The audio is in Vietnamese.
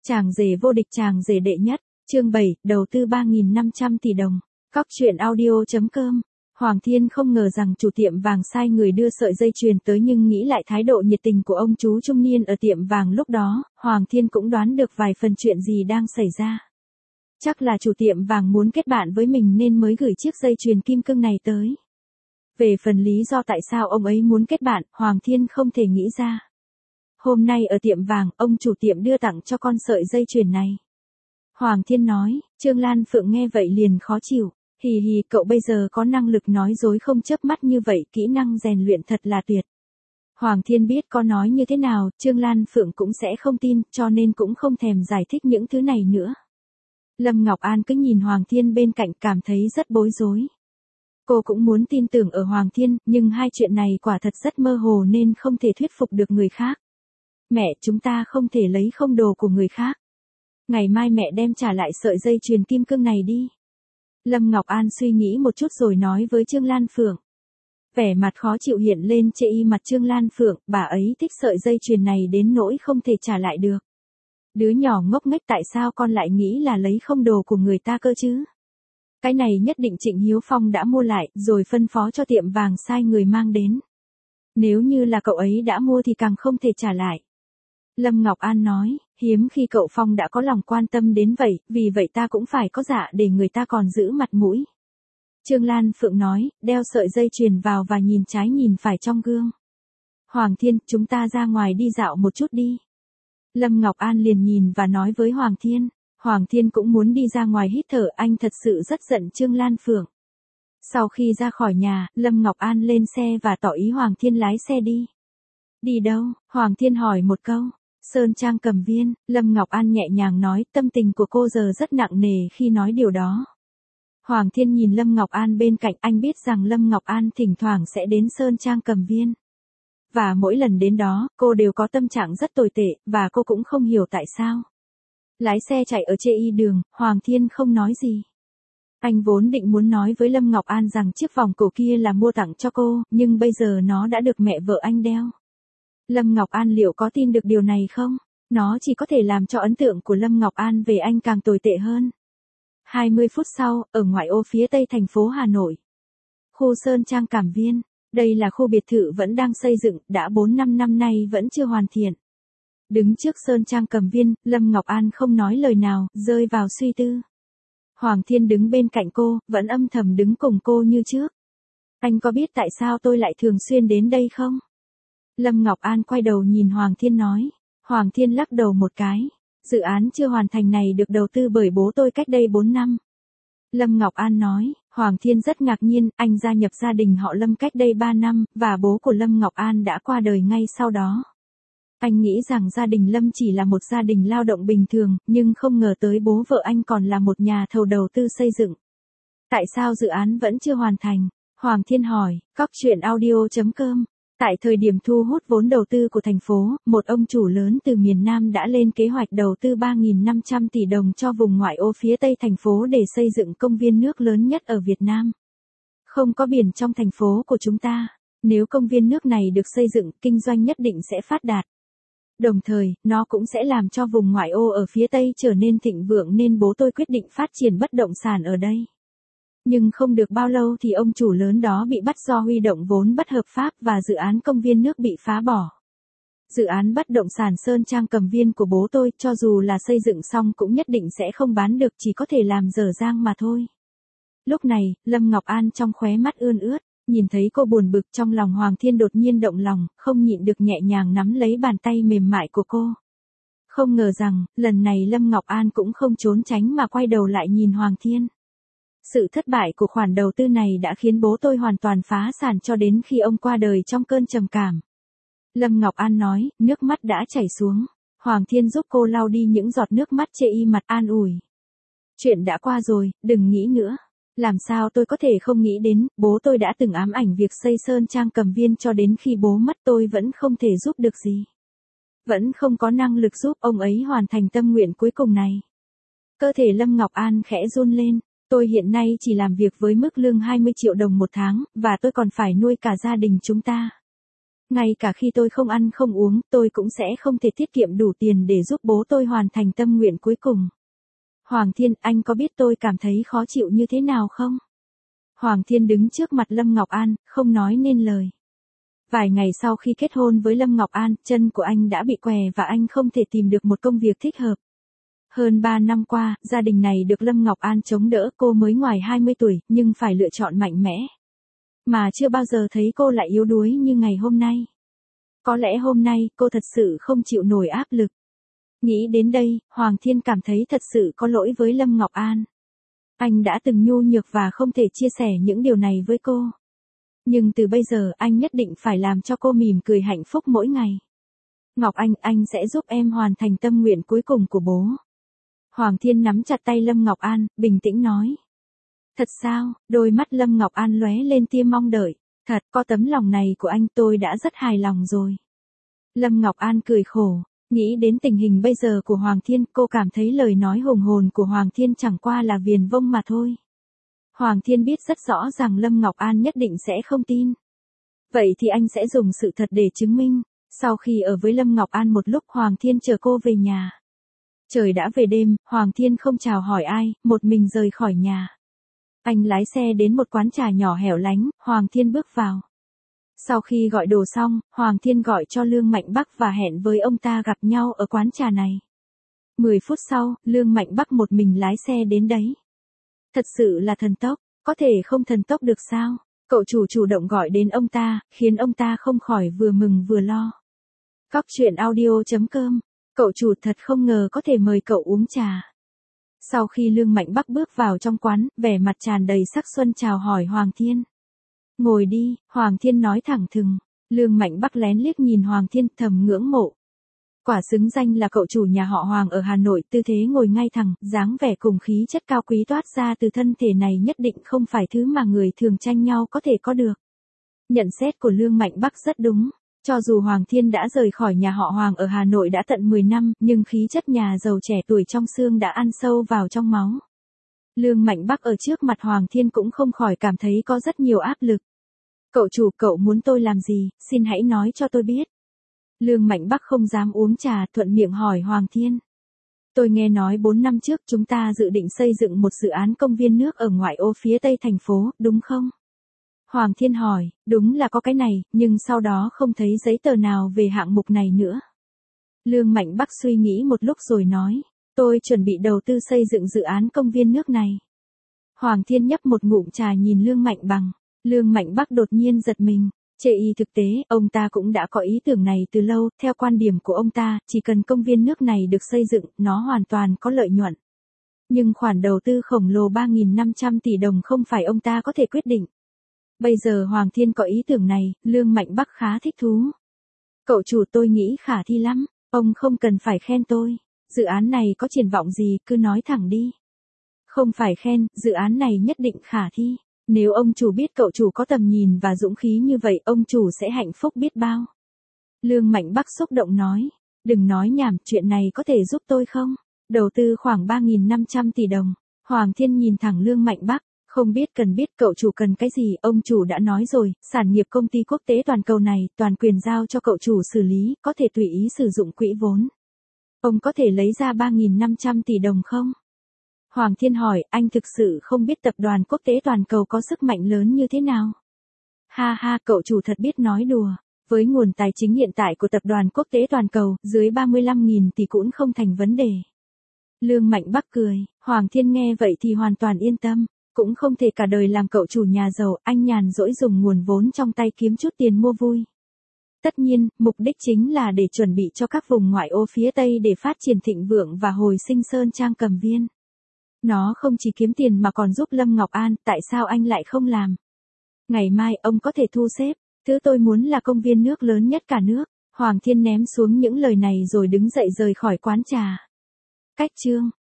Chàng rể vô địch, chàng rể đệ nhất, chương 7, đầu tư 3.500 tỷ đồng. Cóc truyện audio.com. Hoàng Thiên không ngờ rằng chủ tiệm vàng sai người đưa sợi dây chuyền tới, nhưng nghĩ lại thái độ nhiệt tình của ông chú trung niên ở tiệm vàng lúc đó, Hoàng Thiên cũng đoán được vài phần chuyện gì đang xảy ra. Chắc là chủ tiệm vàng muốn kết bạn với mình nên mới gửi chiếc dây chuyền kim cương này tới. Về phần lý do tại sao ông ấy muốn kết bạn, Hoàng Thiên không thể nghĩ ra. Hôm nay ở tiệm vàng, ông chủ tiệm đưa tặng cho con sợi dây chuyền này. Hoàng Thiên nói. Trương Lan Phượng nghe vậy liền khó chịu. Hì hì, cậu bây giờ có năng lực nói dối không chớp mắt như vậy, kỹ năng rèn luyện thật là tuyệt. Hoàng Thiên biết có nói như thế nào, Trương Lan Phượng cũng sẽ không tin, cho nên cũng không thèm giải thích những thứ này nữa. Lâm Ngọc An cứ nhìn Hoàng Thiên bên cạnh, cảm thấy rất bối rối. Cô cũng muốn tin tưởng ở Hoàng Thiên, nhưng hai chuyện này quả thật rất mơ hồ nên không thể thuyết phục được người khác. Mẹ, chúng ta không thể lấy không đồ của người khác. Ngày mai mẹ đem trả lại sợi dây chuyền kim cương này đi. Lâm Ngọc An suy nghĩ một chút rồi nói với Trương Lan Phượng. Vẻ mặt khó chịu hiện lên trên mặt Trương Lan Phượng, bà ấy thích sợi dây chuyền này đến nỗi không thể trả lại được. Đứa nhỏ ngốc nghếch, tại sao con lại nghĩ là lấy không đồ của người ta cơ chứ? Cái này nhất định Trịnh Hiếu Phong đã mua lại, rồi phân phó cho tiệm vàng sai người mang đến. Nếu như là cậu ấy đã mua thì càng không thể trả lại. Lâm Ngọc An nói, hiếm khi cậu Phong đã có lòng quan tâm đến vậy, vì vậy ta cũng phải có dạ để người ta còn giữ mặt mũi. Trương Lan Phượng nói, đeo sợi dây chuyền vào và nhìn trái nhìn phải trong gương. Hoàng Thiên, chúng ta ra ngoài đi dạo một chút đi. Lâm Ngọc An liền nhìn và nói với Hoàng Thiên. Hoàng Thiên cũng muốn đi ra ngoài hít thở, anh thật sự rất giận Trương Lan Phượng. Sau khi ra khỏi nhà, Lâm Ngọc An lên xe và tỏ ý Hoàng Thiên lái xe đi. Đi đâu? Hoàng Thiên hỏi một câu. Sơn Trang Cầm Viên, Lâm Ngọc An nhẹ nhàng nói, tâm tình của cô giờ rất nặng nề khi nói điều đó. Hoàng Thiên nhìn Lâm Ngọc An bên cạnh, anh biết rằng Lâm Ngọc An thỉnh thoảng sẽ đến Sơn Trang Cầm Viên. Và mỗi lần đến đó, cô đều có tâm trạng rất tồi tệ, và cô cũng không hiểu tại sao. Lái xe chạy ở trên đường, Hoàng Thiên không nói gì. Anh vốn định muốn nói với Lâm Ngọc An rằng chiếc vòng cổ kia là mua tặng cho cô, nhưng bây giờ nó đã được mẹ vợ anh đeo. Lâm Ngọc An liệu có tin được điều này không? Nó chỉ có thể làm cho ấn tượng của Lâm Ngọc An về anh càng tồi tệ hơn. 20 phút sau, ở ngoại ô phía tây thành phố Hà Nội. Khu Sơn Trang Cảm Viên. Đây là khu biệt thự vẫn đang xây dựng, đã 4-5 năm nay vẫn chưa hoàn thiện. Đứng trước Sơn Trang Cầm Viên, Lâm Ngọc An không nói lời nào, rơi vào suy tư. Hoàng Thiên đứng bên cạnh cô, vẫn âm thầm đứng cùng cô như trước. Anh có biết tại sao tôi lại thường xuyên đến đây không? Lâm Ngọc An quay đầu nhìn Hoàng Thiên nói. Hoàng Thiên lắc đầu một cái. Dự án chưa hoàn thành này được đầu tư bởi bố tôi cách đây 4 năm. Lâm Ngọc An nói. Hoàng Thiên rất ngạc nhiên, anh gia nhập gia đình họ Lâm cách đây 3 năm, và bố của Lâm Ngọc An đã qua đời ngay sau đó. Anh nghĩ rằng gia đình Lâm chỉ là một gia đình lao động bình thường, nhưng không ngờ tới bố vợ anh còn là một nhà thầu đầu tư xây dựng. Tại sao dự án vẫn chưa hoàn thành? Hoàng Thiên hỏi. Cóc truyện audio.com. Tại thời điểm thu hút vốn đầu tư của thành phố, một ông chủ lớn từ miền Nam đã lên kế hoạch đầu tư 3.500 tỷ đồng cho vùng ngoại ô phía tây thành phố để xây dựng công viên nước lớn nhất ở Việt Nam. Không có biển trong thành phố của chúng ta. Nếu công viên nước này được xây dựng, kinh doanh nhất định sẽ phát đạt. Đồng thời, nó cũng sẽ làm cho vùng ngoại ô ở phía tây trở nên thịnh vượng, nên bố tôi quyết định phát triển bất động sản ở đây. Nhưng không được bao lâu thì ông chủ lớn đó bị bắt do huy động vốn bất hợp pháp và dự án công viên nước bị phá bỏ. Dự án bất động sản Sơn Trang Cầm Viên của bố tôi, cho dù là xây dựng xong cũng nhất định sẽ không bán được, chỉ có thể làm dở dang mà thôi. Lúc này, Lâm Ngọc An trong khóe mắt ươn ướt, nhìn thấy cô buồn bực, trong lòng Hoàng Thiên đột nhiên động lòng, không nhịn được nhẹ nhàng nắm lấy bàn tay mềm mại của cô. Không ngờ rằng, lần này Lâm Ngọc An cũng không trốn tránh mà quay đầu lại nhìn Hoàng Thiên. Sự thất bại của khoản đầu tư này đã khiến bố tôi hoàn toàn phá sản cho đến khi ông qua đời trong cơn trầm cảm. Lâm Ngọc An nói, nước mắt đã chảy xuống. Hoàng Thiên giúp cô lau đi những giọt nước mắt chê y mặt, an ủi. Chuyện đã qua rồi, đừng nghĩ nữa. Làm sao tôi có thể không nghĩ đến, bố tôi đã từng ám ảnh việc xây Sơn Trang Cầm Viên, cho đến khi bố mất tôi vẫn không thể giúp được gì. Vẫn không có năng lực giúp ông ấy hoàn thành tâm nguyện cuối cùng này. Cơ thể Lâm Ngọc An khẽ run lên. Tôi hiện nay chỉ làm việc với mức lương 20 triệu đồng một tháng, và tôi còn phải nuôi cả gia đình chúng ta. Ngay cả khi tôi không ăn không uống, tôi cũng sẽ không thể tiết kiệm đủ tiền để giúp bố tôi hoàn thành tâm nguyện cuối cùng. Hoàng Thiên, anh có biết tôi cảm thấy khó chịu như thế nào không? Hoàng Thiên đứng trước mặt Lâm Ngọc An, không nói nên lời. Vài ngày sau khi kết hôn với Lâm Ngọc An, chân của anh đã bị què và anh không thể tìm được một công việc thích hợp. Hơn 3 năm qua, gia đình này được Lâm Ngọc An chống đỡ, cô mới ngoài 20 tuổi, nhưng phải lựa chọn mạnh mẽ. Mà chưa bao giờ thấy cô lại yếu đuối như ngày hôm nay. Có lẽ hôm nay, cô thật sự không chịu nổi áp lực. Nghĩ đến đây, Hoàng Thiên cảm thấy thật sự có lỗi với Lâm Ngọc An. Anh đã từng nhu nhược và không thể chia sẻ những điều này với cô. Nhưng từ bây giờ anh nhất định phải làm cho cô mỉm cười hạnh phúc mỗi ngày. Ngọc anh sẽ giúp em hoàn thành tâm nguyện cuối cùng của bố. Hoàng Thiên nắm chặt tay Lâm Ngọc An, bình tĩnh nói. Thật sao? Đôi mắt Lâm Ngọc An lóe lên tia mong đợi. Thật, có tấm lòng này của anh tôi đã rất hài lòng rồi. Lâm Ngọc An cười khổ. Nghĩ đến tình hình bây giờ của Hoàng Thiên, cô cảm thấy lời nói hùng hồn của Hoàng Thiên chẳng qua là viển vông mà thôi. Hoàng Thiên biết rất rõ rằng Lâm Ngọc An nhất định sẽ không tin. Vậy thì anh sẽ dùng sự thật để chứng minh. Sau khi ở với Lâm Ngọc An một lúc, Hoàng Thiên chờ cô về nhà. Trời đã về đêm, Hoàng Thiên không chào hỏi ai, một mình rời khỏi nhà. Anh lái xe đến một quán trà nhỏ hẻo lánh, Hoàng Thiên bước vào. Sau khi gọi đồ xong, Hoàng Thiên gọi cho Lương Mạnh Bắc và hẹn với ông ta gặp nhau ở quán trà này. 10 phút sau, Lương Mạnh Bắc một mình lái xe đến đấy. Thật sự là thần tốc, có thể không thần tốc được sao? Cậu chủ chủ động gọi đến ông ta, khiến ông ta không khỏi vừa mừng vừa lo. Cóc truyện audio.com, cậu chủ thật không ngờ có thể mời cậu uống trà. Sau khi Lương Mạnh Bắc bước vào trong quán, vẻ mặt tràn đầy sắc xuân chào hỏi Hoàng Thiên. Ngồi đi, Hoàng Thiên nói thẳng thừng. Lương Mạnh Bắc lén liếc nhìn Hoàng Thiên thầm ngưỡng mộ. Quả xứng danh là cậu chủ nhà họ Hoàng ở Hà Nội, tư thế ngồi ngay thẳng, dáng vẻ cùng khí chất cao quý toát ra từ thân thể này nhất định không phải thứ mà người thường tranh nhau có thể có được. Nhận xét của Lương Mạnh Bắc rất đúng. Cho dù Hoàng Thiên đã rời khỏi nhà họ Hoàng ở Hà Nội đã tận 10 năm, nhưng khí chất nhà giàu trẻ tuổi trong xương đã ăn sâu vào trong máu. Lương Mạnh Bắc ở trước mặt Hoàng Thiên cũng không khỏi cảm thấy có rất nhiều áp lực. Cậu chủ, cậu muốn tôi làm gì, xin hãy nói cho tôi biết. Lương Mạnh Bắc không dám uống trà, thuận miệng hỏi Hoàng Thiên. Tôi nghe nói 4 năm trước chúng ta dự định xây dựng một dự án công viên nước ở ngoại ô phía tây thành phố, đúng không? Hoàng Thiên hỏi, đúng là có cái này, nhưng sau đó không thấy giấy tờ nào về hạng mục này nữa. Lương Mạnh Bắc suy nghĩ một lúc rồi nói, tôi chuẩn bị đầu tư xây dựng dự án công viên nước này. Hoàng Thiên nhấp một ngụm trà nhìn Lương Mạnh Bằng. Lương Mạnh Bắc đột nhiên giật mình. Chê y thực tế, ông ta cũng đã có ý tưởng này từ lâu, theo quan điểm của ông ta, chỉ cần công viên nước này được xây dựng, nó hoàn toàn có lợi nhuận. Nhưng khoản đầu tư khổng lồ 3.500 tỷ đồng không phải ông ta có thể quyết định. Bây giờ Hoàng Thiên có ý tưởng này, Lương Mạnh Bắc khá thích thú. Cậu chủ, tôi nghĩ khả thi lắm, ông không cần phải khen tôi. Dự án này có triển vọng gì, cứ nói thẳng đi. Không phải khen, dự án này nhất định khả thi. Nếu ông chủ biết cậu chủ có tầm nhìn và dũng khí như vậy, ông chủ sẽ hạnh phúc biết bao. Lương Mạnh Bắc xúc động nói, đừng nói nhảm, chuyện này có thể giúp tôi không? Đầu tư khoảng 3.500 tỷ đồng. Hoàng Thiên nhìn thẳng Lương Mạnh Bắc, không biết cậu chủ cần cái gì, ông chủ đã nói rồi, sản nghiệp công ty quốc tế toàn cầu này, toàn quyền giao cho cậu chủ xử lý, có thể tùy ý sử dụng quỹ vốn. Ông có thể lấy ra 3.500 tỷ đồng không? Hoàng Thiên hỏi, anh thực sự không biết tập đoàn quốc tế toàn cầu có sức mạnh lớn như thế nào? Ha ha, cậu chủ thật biết nói đùa. Với nguồn tài chính hiện tại của tập đoàn quốc tế toàn cầu, dưới 35.000 tỷ cũng không thành vấn đề. Lương Mạnh Bắc cười, Hoàng Thiên nghe vậy thì hoàn toàn yên tâm. Cũng không thể cả đời làm cậu chủ nhà giàu, anh nhàn rỗi dùng nguồn vốn trong tay kiếm chút tiền mua vui. Tất nhiên, mục đích chính là để chuẩn bị cho các vùng ngoại ô phía Tây để phát triển thịnh vượng và hồi sinh Sơn Trang Cầm Viên. Nó không chỉ kiếm tiền mà còn giúp Lâm Ngọc An, tại sao anh lại không làm? Ngày mai ông có thể thu xếp, thứ tôi muốn là công viên nước lớn nhất cả nước. Hoàng Thiên ném xuống những lời này rồi đứng dậy rời khỏi quán trà. Cách chương